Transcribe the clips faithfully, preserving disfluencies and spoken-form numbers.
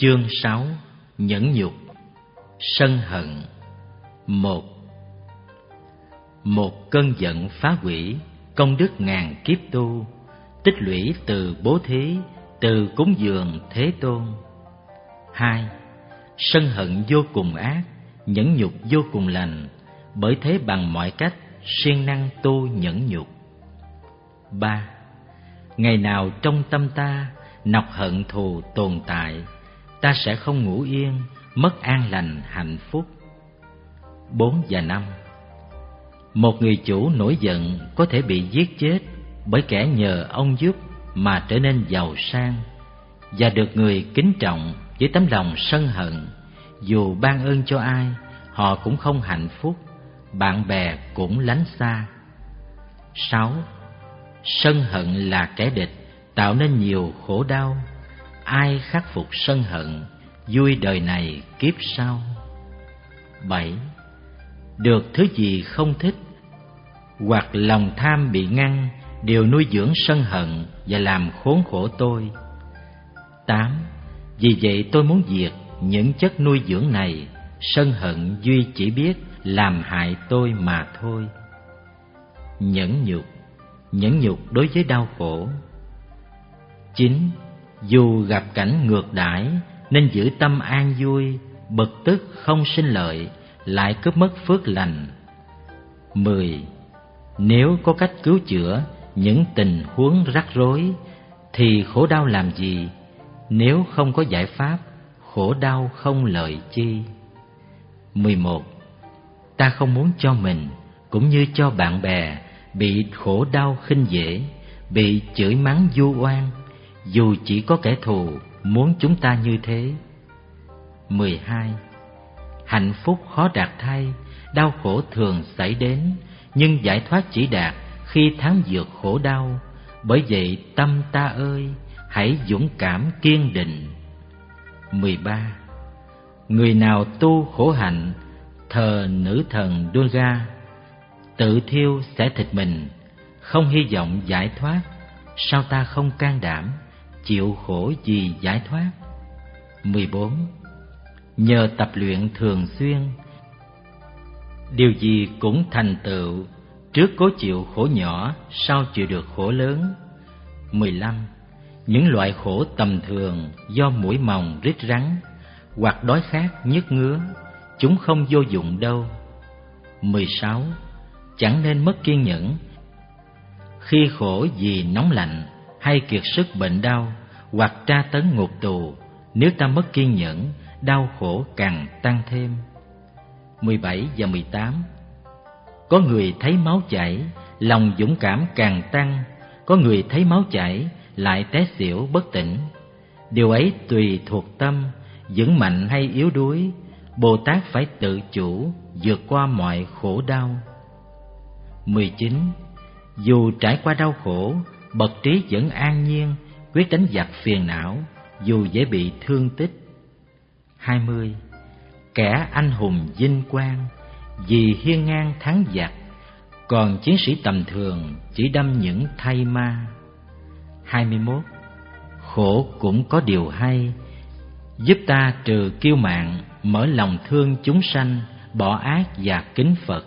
Chương sáu. Nhẫn nhục. Sân hận. Một. Một cơn giận phá hủy công đức ngàn kiếp tu, tích lũy từ bố thí, từ cúng dường Thế Tôn. Hai. Sân hận vô cùng ác, nhẫn nhục vô cùng lành, bởi thế bằng mọi cách siêng năng tu nhẫn nhục. Ba. Ngày nào trong tâm ta nọc hận thù tồn tại, ta sẽ không ngủ yên, mất an lành hạnh phúc. Bốn và năm. Một người chủ nổi giận có thể bị giết chết bởi kẻ nhờ ông giúp mà trở nên giàu sang, và được người kính trọng với tấm lòng sân hận. Dù ban ơn cho ai, họ cũng không hạnh phúc, bạn bè cũng lánh xa. Sáu. Sân hận là kẻ địch, tạo nên nhiều khổ đau. Ai khắc phục sân hận, vui đời này kiếp sau. Bảy. Được thứ gì không thích hoặc lòng tham bị ngăn đều nuôi dưỡng sân hận và làm khốn khổ tôi. Tám. Vì vậy tôi muốn diệt những chất nuôi dưỡng này. Sân hận duy chỉ biết làm hại tôi mà thôi. Nhẫn nhục. Nhẫn nhục đối với đau khổ. Chín. Dù gặp cảnh ngược đãi nên giữ tâm an vui, bực tức không sinh lợi, lại cướp mất phước lành. Mười. Nếu có cách cứu chữa những tình huống rắc rối thì khổ đau làm gì? Nếu không có giải pháp, khổ đau không lợi chi. Mười một. Ta không muốn cho mình cũng như cho bạn bè bị khổ đau khinh dễ, bị chửi mắng vu oan, dù chỉ có kẻ thù muốn chúng ta như thế. Mười hai. Hạnh phúc khó đạt thay, đau khổ thường xảy đến, nhưng giải thoát chỉ đạt khi thắng vượt khổ đau. Bởi vậy tâm ta ơi, hãy dũng cảm kiên định. Mười ba. Người nào tu khổ hạnh, thờ nữ thần Durga, tự thiêu xẻ thịt mình, không hy vọng giải thoát, sao ta không can đảm chịu khổ vì giải thoát? Mười bốn. Nhờ tập luyện thường xuyên, điều gì cũng thành tựu, trước cố chịu khổ nhỏ, sau chịu được khổ lớn. Mười lăm. Những loại khổ tầm thường do muỗi mòng rít rắn hoặc đói khát nhức ngứa, chúng không vô dụng đâu. Mười sáu. Chẳng nên mất kiên nhẫn khi khổ vì nóng lạnh hay kiệt sức bệnh đau hoặc tra tấn ngục tù. Nếu ta mất kiên nhẫn, đau khổ càng tăng thêm. Mười bảy và mười tám. Có người thấy máu chảy, lòng dũng cảm càng tăng. Có người thấy máu chảy lại té xỉu bất tỉnh. Điều ấy tùy thuộc tâm, vững mạnh hay yếu đuối. Bồ Tát phải tự chủ, vượt qua mọi khổ đau. Mười chín. Dù trải qua đau khổ, bậc trí vẫn an nhiên, quyết đánh giặc phiền não, dù dễ bị thương tích. Hai mươi. Kẻ anh hùng vinh quang, vì hiên ngang thắng giặc, còn chiến sĩ tầm thường chỉ đâm những thay ma. Hai mươi mốt. Khổ cũng có điều hay, giúp ta trừ kiêu mạn, mở lòng thương chúng sanh, bỏ ác và kính Phật.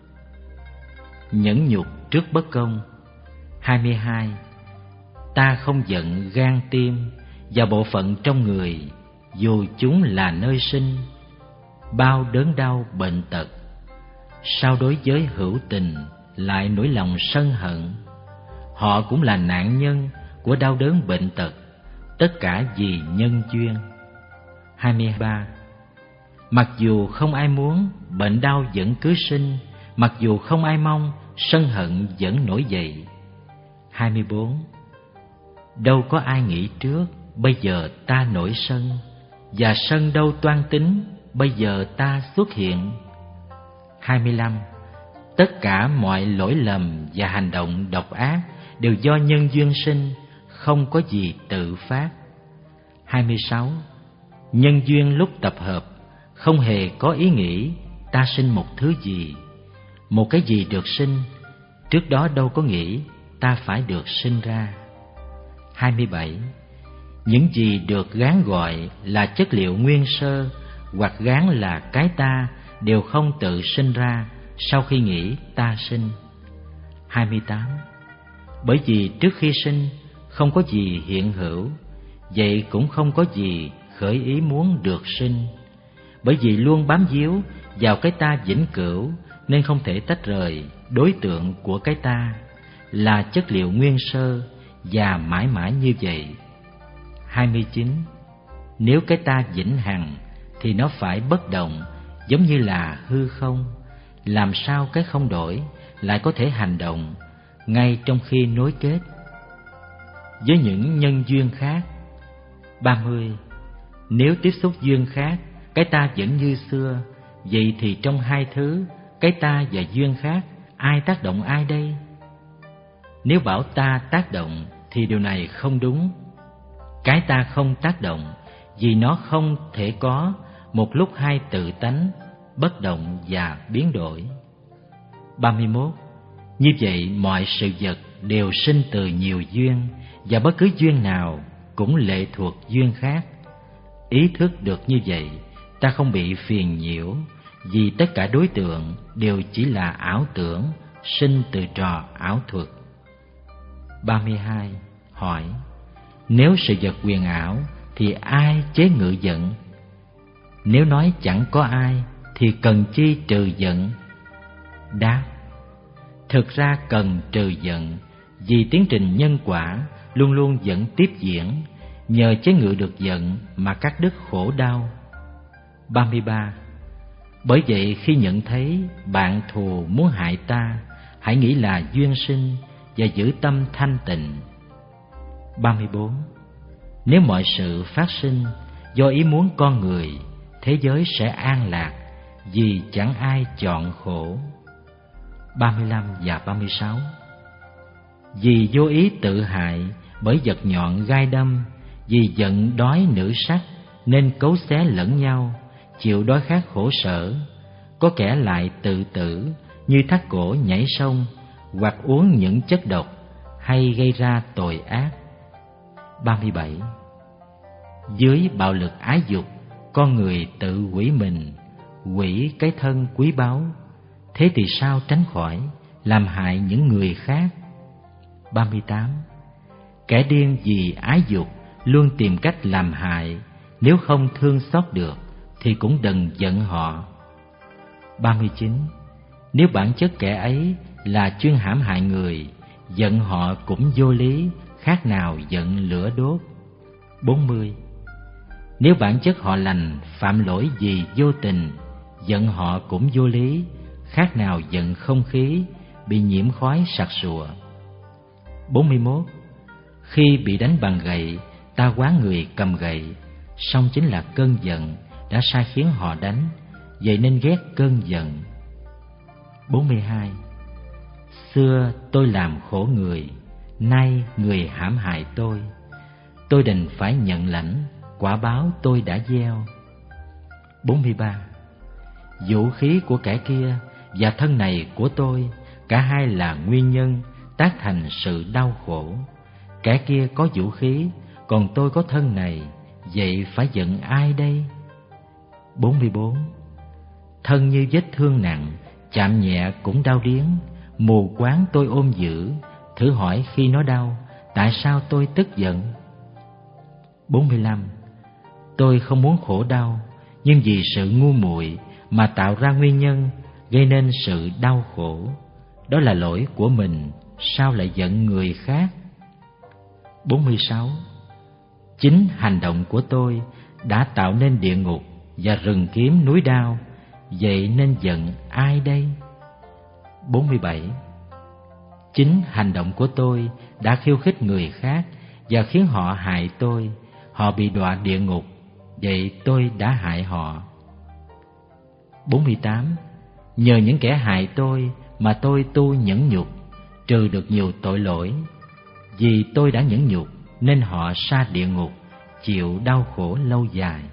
Nhẫn nhục trước bất công. Hai mươi hai. Ta không giận gan tim và bộ phận trong người, dù chúng là nơi sinh, bao đớn đau bệnh tật. Sao đối với hữu tình lại nổi lòng sân hận? Họ cũng là nạn nhân của đau đớn bệnh tật, tất cả vì nhân duyên. Hai mươi ba. Mặc dù không ai muốn, bệnh đau vẫn cứ sinh. Mặc dù không ai mong, sân hận vẫn nổi dậy. Hai mươi bốn. Đâu có ai nghĩ trước, bây giờ ta nổi sân, và sân đâu toan tính, bây giờ ta xuất hiện. Hai mươi lăm. Tất cả mọi lỗi lầm và hành động độc ác đều do nhân duyên sinh, không có gì tự phát. Hai mươi sáu. Nhân duyên lúc tập hợp không hề có ý nghĩ ta sinh một thứ gì. Một cái gì được sinh, trước đó đâu có nghĩ ta phải được sinh ra. Hai mươi bảy. Những gì được gán gọi là chất liệu nguyên sơ hoặc gán là cái ta đều không tự sinh ra sau khi nghĩ ta sinh. hai mươi tám. Bởi vì trước khi sinh không có gì hiện hữu, vậy cũng không có gì khởi ý muốn được sinh. Bởi vì luôn bám víu vào cái ta vĩnh cửu nên không thể tách rời đối tượng của cái ta là chất liệu nguyên sơ và mãi mãi như vậy. hai mươi chín. Nếu cái ta vĩnh hằng thì nó phải bất động, giống như là hư không. Làm sao cái không đổi lại có thể hành động ngay trong khi nối kết với những nhân duyên khác? ba mươi. Nếu tiếp xúc duyên khác, cái ta vẫn như xưa, vậy thì trong hai thứ, cái ta và duyên khác, ai tác động ai đây? Nếu bảo ta tác động thì điều này không đúng. Cái ta không tác động vì nó không thể có một lúc hai tự tánh, bất động và biến đổi. ba mươi mốt. Như vậy mọi sự vật đều sinh từ nhiều duyên, và bất cứ duyên nào cũng lệ thuộc duyên khác. Ý thức được như vậy, ta không bị phiền nhiễu, vì tất cả đối tượng đều chỉ là ảo tưởng, sinh từ trò ảo thuật. ba mươi hai. Hỏi: nếu sự vật huyền ảo thì ai chế ngự giận? Nếu nói chẳng có ai thì cần chi trừ giận? Đáp: thực ra cần trừ giận, vì tiến trình nhân quả luôn luôn vẫn tiếp diễn, nhờ chế ngự được giận mà cắt đứt khổ đau. ba mươi ba. Bởi vậy khi nhận thấy bạn thù muốn hại ta, hãy nghĩ là duyên sinh và giữ tâm thanh tịnh. ba mươi bốn. Nếu mọi sự phát sinh do ý muốn con người, thế giới sẽ an lạc, vì chẳng ai chọn khổ. ba mươi lăm và ba mươi sáu. Vì vô ý tự hại bởi vật nhọn gai đâm, vì giận đói nữ sắc nên cấu xé lẫn nhau, chịu đói khát khổ sở. Có kẻ lại tự tử như thắt cổ nhảy sông, hoặc uống những chất độc hay gây ra tội ác. ba mươi bảy. Dưới bạo lực ái dục, con người tự hủy mình, hủy cái thân quý báu. Thế thì sao tránh khỏi làm hại những người khác? ba mươi tám. Kẻ điên vì ái dục luôn tìm cách làm hại, nếu không thương xót được thì cũng đừng giận họ. ba mươi chín. Nếu bản chất kẻ ấy là chuyên hãm hại người, giận họ cũng vô lý, khác nào giận lửa đốt. bốn mươi. Nếu bản chất họ lành, phạm lỗi vì vô tình, giận họ cũng vô lý, khác nào giận không khí bị nhiễm khói sặc sụa. bốn mươi mốt. Khi bị đánh bằng gậy, ta quán người cầm gậy, song chính là cơn giận đã sai khiến họ đánh, vậy nên ghét cơn giận. bốn mươi hai. Xưa tôi làm khổ người, nay người hãm hại tôi, tôi đành phải nhận lãnh quả báo tôi đã gieo. bốn mươi ba. Vũ khí của kẻ kia và thân này của tôi, cả hai là nguyên nhân tác thành sự đau khổ. Kẻ kia có vũ khí, còn tôi có thân này, vậy phải giận ai đây? bốn mươi bốn. Thân như vết thương nặng, chạm nhẹ cũng đau điếng, mù quáng tôi ôm giữ, thử hỏi khi nó đau, tại sao tôi tức giận? bốn mươi lăm. Tôi không muốn khổ đau, nhưng vì sự ngu muội mà tạo ra nguyên nhân gây nên sự đau khổ. Đó là lỗi của mình, sao lại giận người khác? bốn mươi sáu. Chính hành động của tôi đã tạo nên địa ngục và rừng kiếm núi đao, vậy nên giận ai đây? bốn mươi bảy. Chính hành động của tôi đã khiêu khích người khác và khiến họ hại tôi, họ bị đọa địa ngục, vậy tôi đã hại họ. bốn mươi tám. Nhờ những kẻ hại tôi mà tôi tu nhẫn nhục, trừ được nhiều tội lỗi. Vì tôi đã nhẫn nhục nên họ sa địa ngục, chịu đau khổ lâu dài.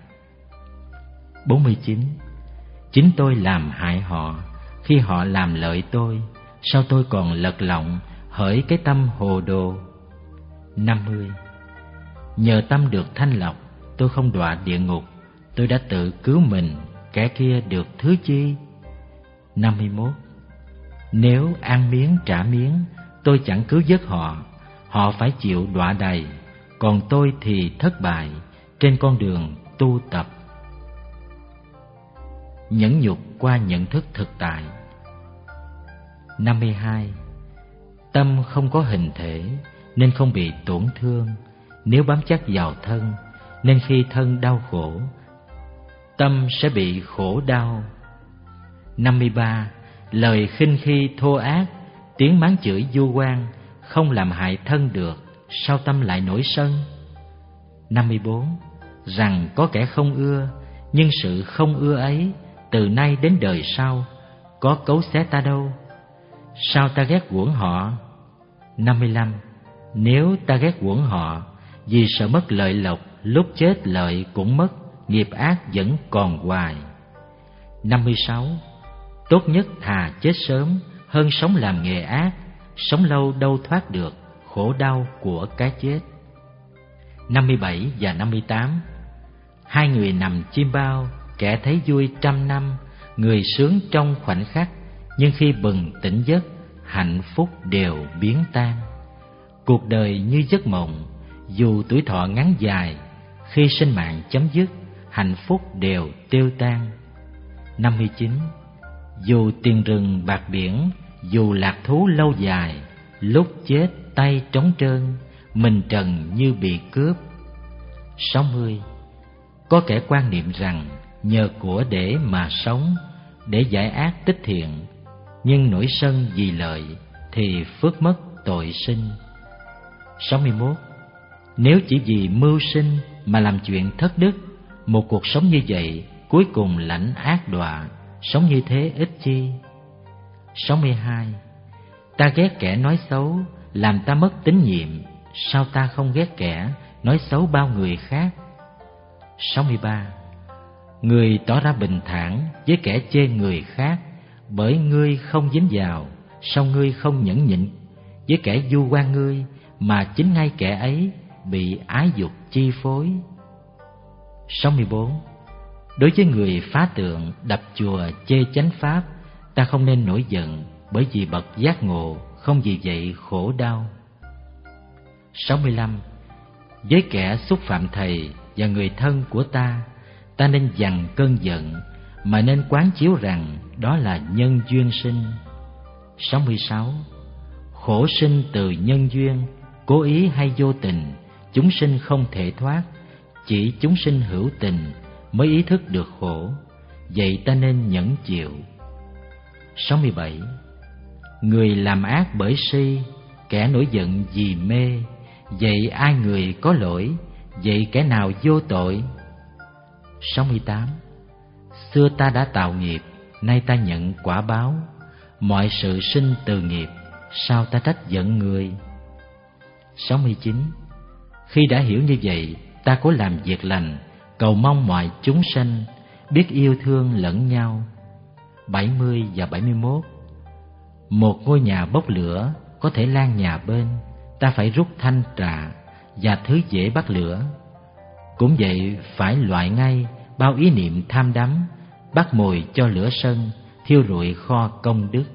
bốn mươi chín. Chính tôi làm hại họ, khi họ làm lợi tôi, sao tôi còn lật lọng hỡi cái tâm hồ đồ. năm mươi. Nhờ tâm được thanh lọc, tôi không đọa địa ngục. Tôi đã tự cứu mình, kẻ kia được thứ chi? Năm mươi mốt. Nếu ăn miếng trả miếng, tôi chẳng cứu vớt họ. Họ phải chịu đọa đầy, còn tôi thì thất bại trên con đường tu tập. Nhẫn nhục qua nhận thức thực tại. Năm mươi hai. Tâm không có hình thể nên không bị tổn thương. Nếu bám chắc vào thân nên khi thân đau khổ, tâm sẽ bị khổ đau. Năm mươi ba. Lời khinh khi thô ác, tiếng mắng chửi vu oan không làm hại thân được, sao tâm lại nổi sân? Năm mươi bốn. Rằng có kẻ không ưa, nhưng sự không ưa ấy từ nay đến đời sau có cấu xé ta đâu, sao ta ghét quởn họ? Năm mươi lăm. Nếu ta ghét quởn họ vì sợ mất lợi lộc, lúc chết lợi cũng mất, nghiệp ác vẫn còn hoài. Năm mươi sáu. Tốt nhất thà chết sớm hơn sống làm nghề ác, sống lâu đâu thoát được khổ đau của cái chết. Năm mươi bảy và năm mươi tám. Hai người nằm chim bao, kẻ thấy vui trăm năm, người sướng trong khoảnh khắc, nhưng khi bừng tỉnh giấc, hạnh phúc đều biến tan. Cuộc đời như giấc mộng, dù tuổi thọ ngắn dài, khi sinh mạng chấm dứt, hạnh phúc đều tiêu tan. Năm mươi chín. Dù tiền rừng bạc biển, dù lạc thú lâu dài, lúc chết tay trống trơn, mình trần như bị cướp. Sáu mươi. Có kẻ quan niệm rằng nhờ của để mà sống, để giải ác tích thiện, nhưng nổi sân vì lợi thì phước mất tội sinh. Sáu mươi mốt. Nếu chỉ vì mưu sinh mà làm chuyện thất đức, một cuộc sống như vậy cuối cùng lãnh ác đọa, sống như thế ích chi? Sáu mươi hai. Ta ghét kẻ nói xấu làm ta mất tín nhiệm, sao ta không ghét kẻ nói xấu bao người khác? Sáu mươi ba. Người tỏ ra bình thản với kẻ chê người khác, bởi ngươi không dính vào, sao ngươi không nhẫn nhịn với kẻ vu oan ngươi, mà chính ngay kẻ ấy bị ái dục chi phối? Sáu mươi bốn. Đối với người phá tượng, đập chùa, chê chánh pháp, ta không nên nổi giận, bởi vì bậc giác ngộ không vì vậy khổ đau. Sáu mươi lăm. Với kẻ xúc phạm thầy và người thân của ta, ta nên dằn cơn giận, mà nên quán chiếu rằng đó là nhân duyên sinh. Sáu mươi sáu. Khổ sinh từ nhân duyên, cố ý hay vô tình, chúng sinh không thể thoát, chỉ chúng sinh hữu tình mới ý thức được khổ, vậy ta nên nhẫn chịu. Sáu mươi bảy. Người làm ác bởi si, kẻ nổi giận vì mê, vậy ai người có lỗi, vậy kẻ nào vô tội? Sáu mươi tám. Xưa ta đã tạo nghiệp, nay ta nhận quả báo, mọi sự sinh từ nghiệp, sao ta trách giận người? Sáu mươi chín. Khi đã hiểu như vậy, ta cố làm việc lành, cầu mong mọi chúng sanh biết yêu thương lẫn nhau. Bảy mươi và bảy mươi mốt. Một ngôi nhà bốc lửa có thể lan nhà bên, ta phải rút thanh trà và thứ dễ bắt lửa. Cũng vậy, phải loại ngay bao ý niệm tham đắm, bắt mồi cho lửa sân, thiêu rụi kho công đức.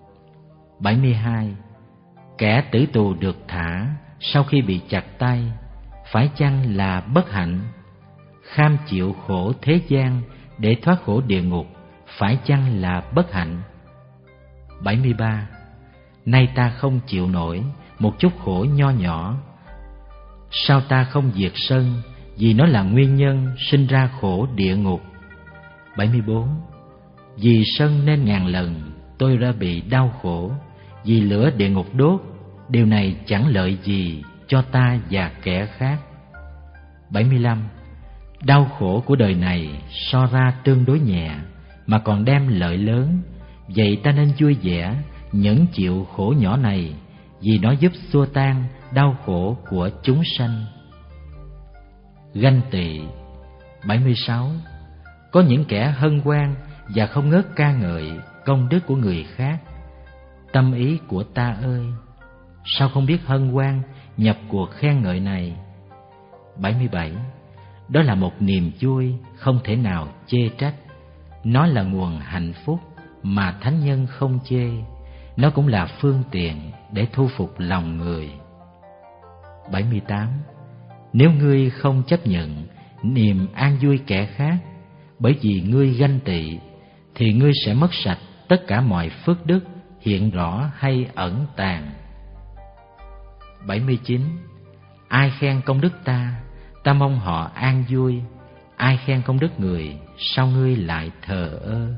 Bảy mươi hai. Kẻ tử tù được thả sau khi bị chặt tay, phải chăng là bất hạnh? Kham chịu khổ thế gian để thoát khổ địa ngục, phải chăng là bất hạnh? Bảy mươi ba. Nay ta không chịu nổi một chút khổ nho nhỏ, sao ta không diệt sân, vì nó là nguyên nhân sinh ra khổ địa ngục? Bảy mươi bốn. Vì sân nên ngàn lần tôi đã bị đau khổ, vì lửa địa ngục đốt, điều này chẳng lợi gì cho ta và kẻ khác. Bảy mươi lăm. Đau khổ của đời này so ra tương đối nhẹ, mà còn đem lợi lớn, vậy ta nên vui vẻ nhẫn chịu khổ nhỏ này, vì nó giúp xua tan đau khổ của chúng sanh. Ganh tị. Bảy mươi sáu. Có những kẻ hân hoan và không ngớt ca ngợi công đức của người khác. Tâm ý của ta ơi, sao không biết hân hoan nhập cuộc khen ngợi này? bảy mươi bảy. Đó là một niềm vui không thể nào chê trách. Nó là nguồn hạnh phúc mà thánh nhân không chê. Nó cũng là phương tiện để thu phục lòng người. bảy mươi tám. Nếu ngươi không chấp nhận niềm an vui kẻ khác bởi vì ngươi ganh tị, thì ngươi sẽ mất sạch tất cả mọi phước đức hiện rõ hay ẩn tàng. bảy mươi chín. Ai khen công đức ta, ta mong họ an vui. Ai khen công đức người, sao ngươi lại thờ ơ?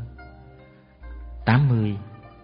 tám mươi.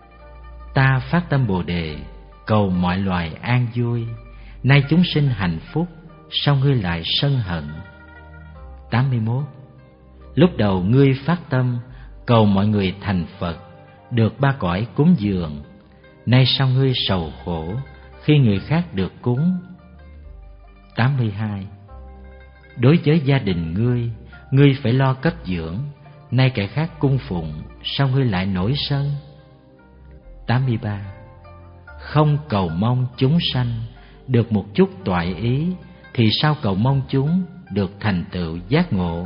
Ta phát tâm Bồ Đề, cầu mọi loài an vui. Nay chúng sinh hạnh phúc, sao ngươi lại sân hận? tám mươi mốt. Lúc đầu ngươi phát tâm, cầu mọi người thành Phật, được ba cõi cúng dường. Nay sao ngươi sầu khổ khi người khác được cúng? tám mươi hai. Đối với gia đình ngươi, ngươi phải lo cấp dưỡng. Nay kẻ khác cung phụng, sao ngươi lại nổi sân? tám mươi ba. Không cầu mong chúng sanh được một chút toại ý, thì sao cầu mong chúng được thành tựu giác ngộ?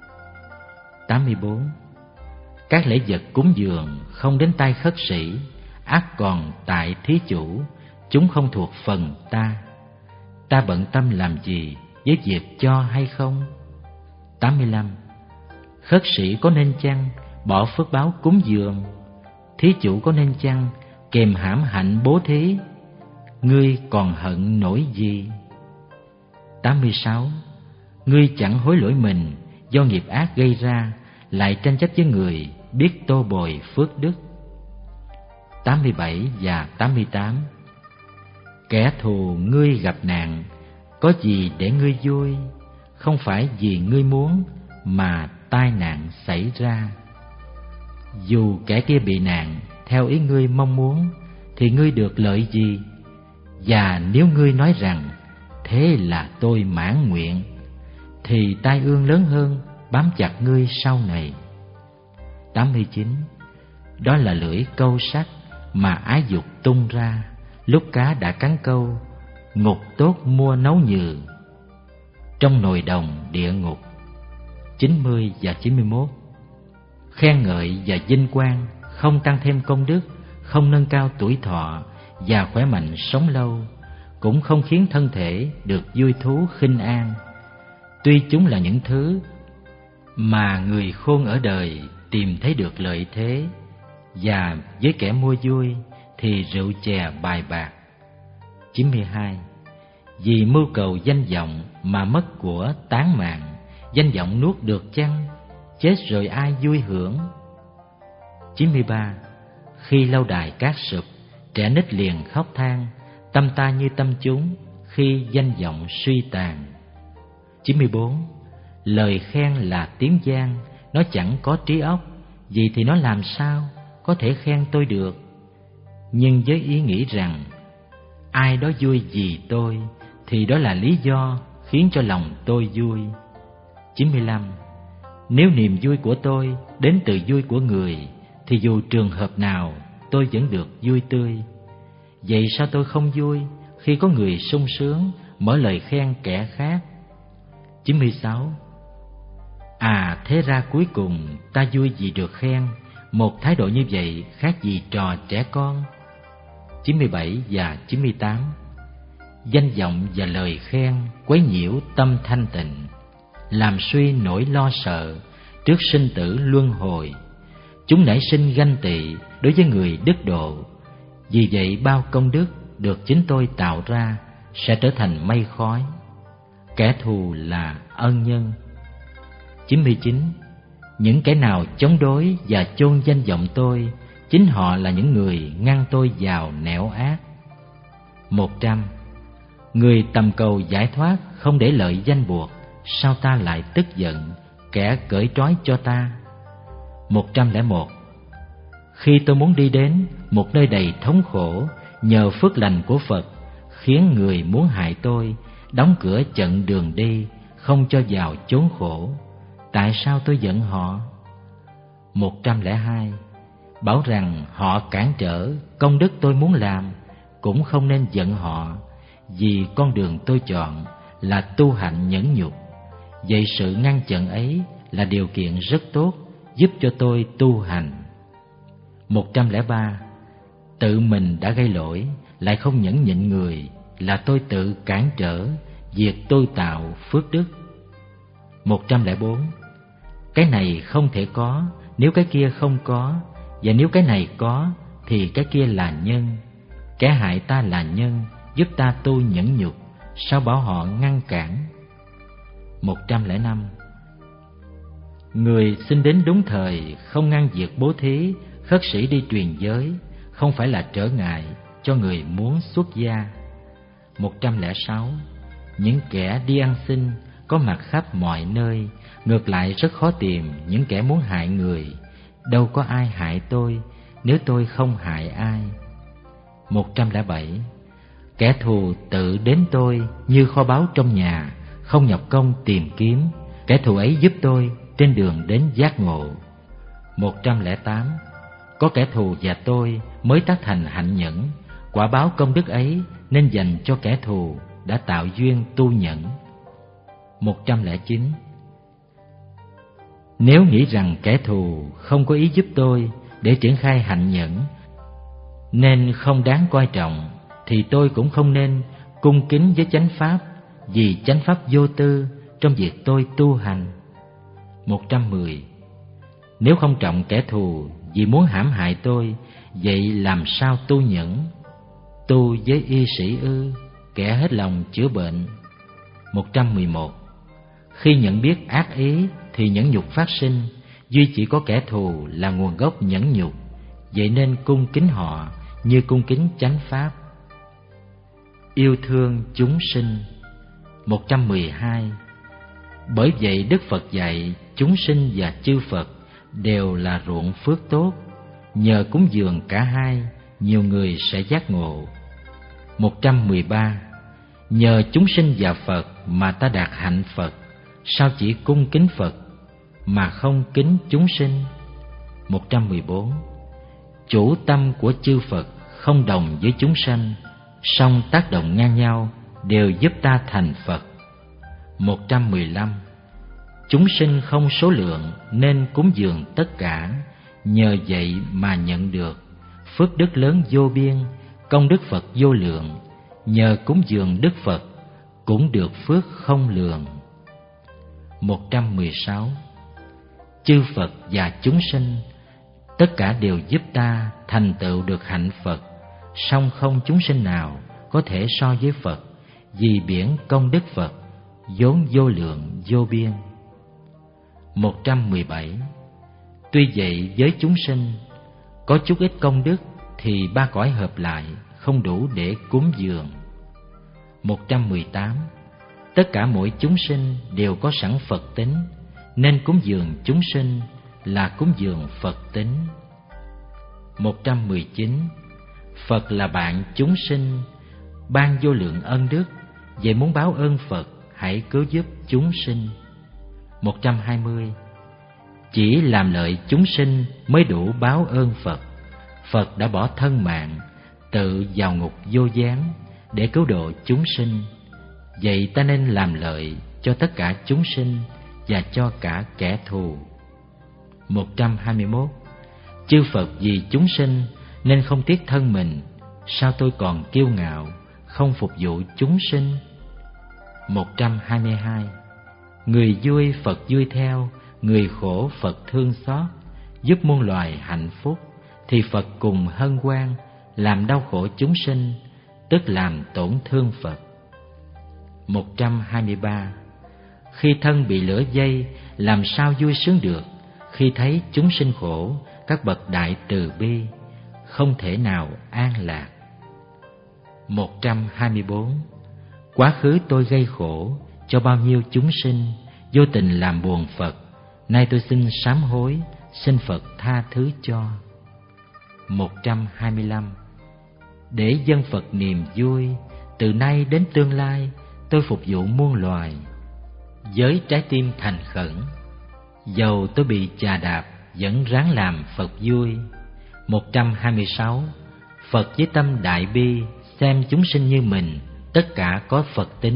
tám mươi bốn. Các lễ vật cúng dường không đến tay khất sĩ, ắt còn tại thí chủ, chúng không thuộc phần ta. Ta bận tâm làm gì với việc cho hay không? tám mươi lăm. Khất sĩ có nên chăng bỏ phước báo cúng dường? Thí chủ có nên chăng kèm hãm hạnh bố thí? Ngươi còn hận nổi gì? tám mươi sáu. Ngươi chẳng hối lỗi mình do nghiệp ác gây ra, lại tranh chấp với người biết tô bồi phước đức. tám mươi bảy và tám mươi tám. Kẻ thù ngươi gặp nạn, có gì để ngươi vui? Không phải vì ngươi muốn mà tai nạn xảy ra. Dù kẻ kia bị nạn theo ý ngươi mong muốn, thì ngươi được lợi gì? Và nếu ngươi nói rằng thế là tôi mãn nguyện, thì tai ương lớn hơn bám chặt ngươi sau này. tám mươi chín. Đó là lưỡi câu sắt mà ái dục tung ra, lúc cá đã cắn câu, ngục tốt mua nấu nhừ, trong nồi đồng địa ngục. chín mươi và chín mươi mốt. Khen ngợi và vinh quang không tăng thêm công đức, không nâng cao tuổi thọ và khỏe mạnh sống lâu, cũng không khiến thân thể được vui thú khinh an. Tuy chúng là những thứ mà người khôn ở đời tìm thấy được lợi thế, và với kẻ mua vui thì rượu chè bài bạc. chín mươi hai. Vì mưu cầu danh vọng mà mất của tán mạng, danh vọng nuốt được chăng? Chết rồi ai vui hưởng? chín mươi ba. Khi lâu đài cát sụp, trẻ nít liền khóc than, tâm ta như tâm chúng khi danh vọng suy tàn. chín mươi bốn. Lời khen là tiếng gian, nó chẳng có trí óc, vì thì nó làm sao có thể khen tôi được? Nhưng với ý nghĩ rằng ai đó vui vì tôi, thì đó là lý do khiến cho lòng tôi vui. chín mươi lăm. Nếu niềm vui của tôi đến từ vui của người, thì dù trường hợp nào tôi vẫn được vui tươi. Vậy sao tôi không vui khi có người sung sướng mở lời khen kẻ khác? chín mươi sáu. À, thế ra cuối cùng ta vui vì được khen. Một thái độ như vậy khác gì trò trẻ con. chín mươi bảy và chín mươi tám. Danh vọng và lời khen quấy nhiễu tâm thanh tịnh, làm suy nỗi lo sợ trước sinh tử luân hồi. Chúng nảy sinh ganh tị đối với người đức độ. Vì vậy bao công đức được chính tôi tạo ra sẽ trở thành mây khói. Kẻ thù là ân nhân. chín mươi chín. Những kẻ nào chống đối và chôn danh vọng tôi, chính họ là những người ngăn tôi vào nẻo ác. một trăm. Người tầm cầu giải thoát không để lợi danh buộc, sao ta lại tức giận kẻ cởi trói cho ta? một trăm lẻ một. Khi tôi muốn đi đến một nơi đầy thống khổ, nhờ phước lành của Phật khiến người muốn hại tôi đóng cửa chặn đường đi, không cho vào chốn khổ, tại sao tôi giận họ? một trăm lẻ hai. Bảo rằng họ cản trở công đức tôi muốn làm, cũng không nên giận họ, vì con đường tôi chọn là tu hành nhẫn nhục. Vậy sự ngăn chặn ấy là điều kiện rất tốt giúp cho tôi tu hành. Một trăm lẻ ba. Tự mình đã gây lỗi lại không nhẫn nhịn người là tôi tự cản trở việc tôi tạo phước đức. Một trăm lẻ bốn. Cái này không thể có nếu cái kia không có, và nếu cái này có thì cái kia là nhân. Kẻ hại ta là nhân, giúp ta tu nhẫn nhục, sao bảo họ ngăn cản? Một trăm lẻ năm. Người sinh đến đúng thời, không ngăn việc bố thí, khất sĩ đi truyền giới, không phải là trở ngại cho người muốn xuất gia. Một trăm lẻ sáu. Những kẻ đi ăn xin có mặt khắp mọi nơi, ngược lại rất khó tìm những kẻ muốn hại người. Đâu có ai hại tôi nếu tôi không hại ai. Một trăm lẻ bảy. Kẻ thù tự đến tôi như kho báu trong nhà, không nhập công tìm kiếm. Kẻ thù ấy giúp tôi trên đường đến giác ngộ. Một trăm lẻ tám. Có kẻ thù và tôi mới tác thành hạnh nhẫn, quả báo công đức ấy nên dành cho kẻ thù đã tạo duyên tu nhẫn. Một trăm lẻ chín. Nếu nghĩ rằng kẻ thù không có ý giúp tôi để triển khai hạnh nhẫn nên không đáng coi trọng, thì tôi cũng không nên cung kính với chánh pháp, vì chánh pháp vô tư trong việc tôi tu hành. Một trăm mười. Nếu không trọng kẻ thù vì muốn hãm hại tôi, vậy làm sao tu nhẫn? Tu với y sĩ ư, kẻ hết lòng chữa bệnh. Một trăm mười một. Khi nhận biết ác ý thì nhẫn nhục phát sinh, duy chỉ có kẻ thù là nguồn gốc nhẫn nhục, vậy nên cung kính họ như cung kính chánh pháp. Yêu thương chúng sinh. Một trăm mười hai. Bởi vậy Đức Phật dạy chúng sinh và chư Phật đều là ruộng phước tốt, nhờ cúng dường cả hai, nhiều người sẽ giác ngộ. Một trăm mười ba. Nhờ chúng sinh và Phật mà ta đạt hạnh Phật, sao chỉ cung kính Phật mà không kính chúng sinh? Một trăm mười bốn. Chủ tâm của chư Phật không đồng với chúng sanh, song tác động ngang nhau đều giúp ta thành Phật. Một trăm mười lăm. Chúng sinh không số lượng nên cúng dường tất cả, nhờ vậy mà nhận được phước đức lớn vô biên, công đức Phật vô lượng. Nhờ cúng dường Đức Phật cũng được phước không lường. Một trăm mười sáu. Chư Phật và chúng sinh tất cả đều giúp ta thành tựu được hạnh Phật, song không chúng sinh nào có thể so với Phật, vì biển công đức Phật vốn vô lượng vô biên. Một trăm mười bảy. Tuy vậy với chúng sinh có chút ít công đức thì ba cõi hợp lại không đủ để cúng dường. Một trăm mười tám. Tất cả mỗi chúng sinh đều có sẵn Phật tính, nên cúng dường chúng sinh là cúng dường Phật tính. Một trăm mười chín. Phật là bạn chúng sinh, ban vô lượng ân đức, vậy muốn báo ơn Phật hãy cứu giúp chúng sinh. Một trăm hai mươi. Chỉ làm lợi chúng sinh mới đủ báo ơn Phật. Phật đã bỏ thân mạng, tự vào ngục vô gián để cứu độ chúng sinh, vậy ta nên làm lợi cho tất cả chúng sinh và cho cả kẻ thù. Một trăm hai mươi mốt. Chư Phật vì chúng sinh nên không tiếc thân mình, sao tôi còn kiêu ngạo không phục vụ chúng sinh? Một trăm hai mươi hai. Người vui Phật vui theo, người khổ Phật thương xót, giúp muôn loài hạnh phúc thì Phật cùng hân hoan, làm đau khổ chúng sinh tức làm tổn thương Phật. Một trăm hai mươi ba. Khi thân bị lửa dây làm sao vui sướng được, khi thấy chúng sinh khổ các bậc đại từ bi không thể nào an lạc. Một trăm hai mươi bốn. Quá khứ tôi gây khổ cho bao nhiêu chúng sinh, vô tình làm buồn Phật, nay tôi xin sám hối, xin Phật tha thứ cho. Một trăm hai mươi lăm. Để dân Phật niềm vui, từ nay đến tương lai tôi phục vụ muôn loài, với trái tim thành khẩn, dầu tôi bị chà đạp vẫn ráng làm Phật vui. Một trăm hai mươi sáu. Phật với tâm đại bi xem chúng sinh như mình, tất cả có Phật tính,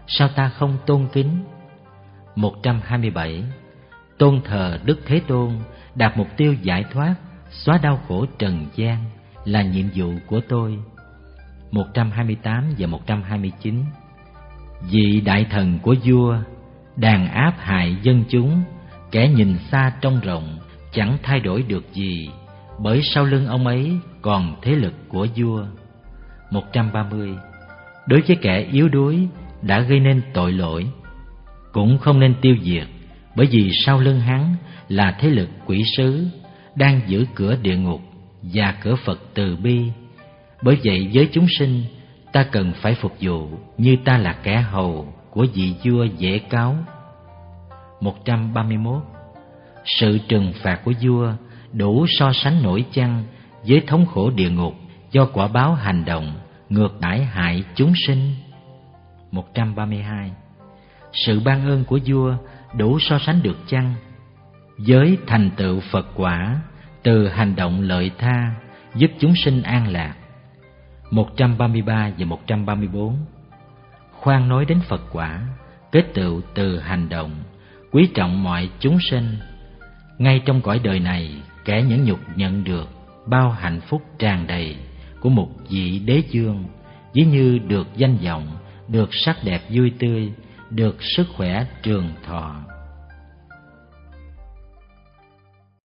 sao ta không tôn kính? Một trăm hai mươi bảy. Tôn thờ Đức Thế Tôn đạt mục tiêu giải thoát, xóa đau khổ trần gian là nhiệm vụ của tôi. Một trăm hai mươi tám và một trăm hai mươi chín. Vị đại thần của vua đàn áp hại dân chúng, kẻ nhìn xa trông rộng, chẳng thay đổi được gì, bởi sau lưng ông ấy còn thế lực của vua. Một trăm ba mươi. Đối với kẻ yếu đuối đã gây nên tội lỗi, cũng không nên tiêu diệt, bởi vì sau lưng hắn là thế lực quỷ sứ đang giữ cửa địa ngục và cửa Phật từ bi. Bởi vậy với chúng sinh, ta cần phải phục vụ như ta là kẻ hầu của vị vua dễ cáo. Một trăm ba mươi mốt. Sự trừng phạt của vua đủ so sánh nổi chăng với thống khổ địa ngục do quả báo hành động ngược đãi hại chúng sinh? Một trăm ba mươi hai. Sự ban ơn của vua đủ so sánh được chăng với thành tựu Phật quả từ hành động lợi tha giúp chúng sinh an lạc? Một trăm ba mươi ba và một trăm ba mươi bốn. Khoan nói đến Phật quả, kết tựu từ hành động, quý trọng mọi chúng sinh. Ngay trong cõi đời này, kẻ nhẫn nhục nhận được bao hạnh phúc tràn đầy của một vị đế vương, ví như được danh vọng, được sắc đẹp vui tươi, được sức khỏe trường thọ.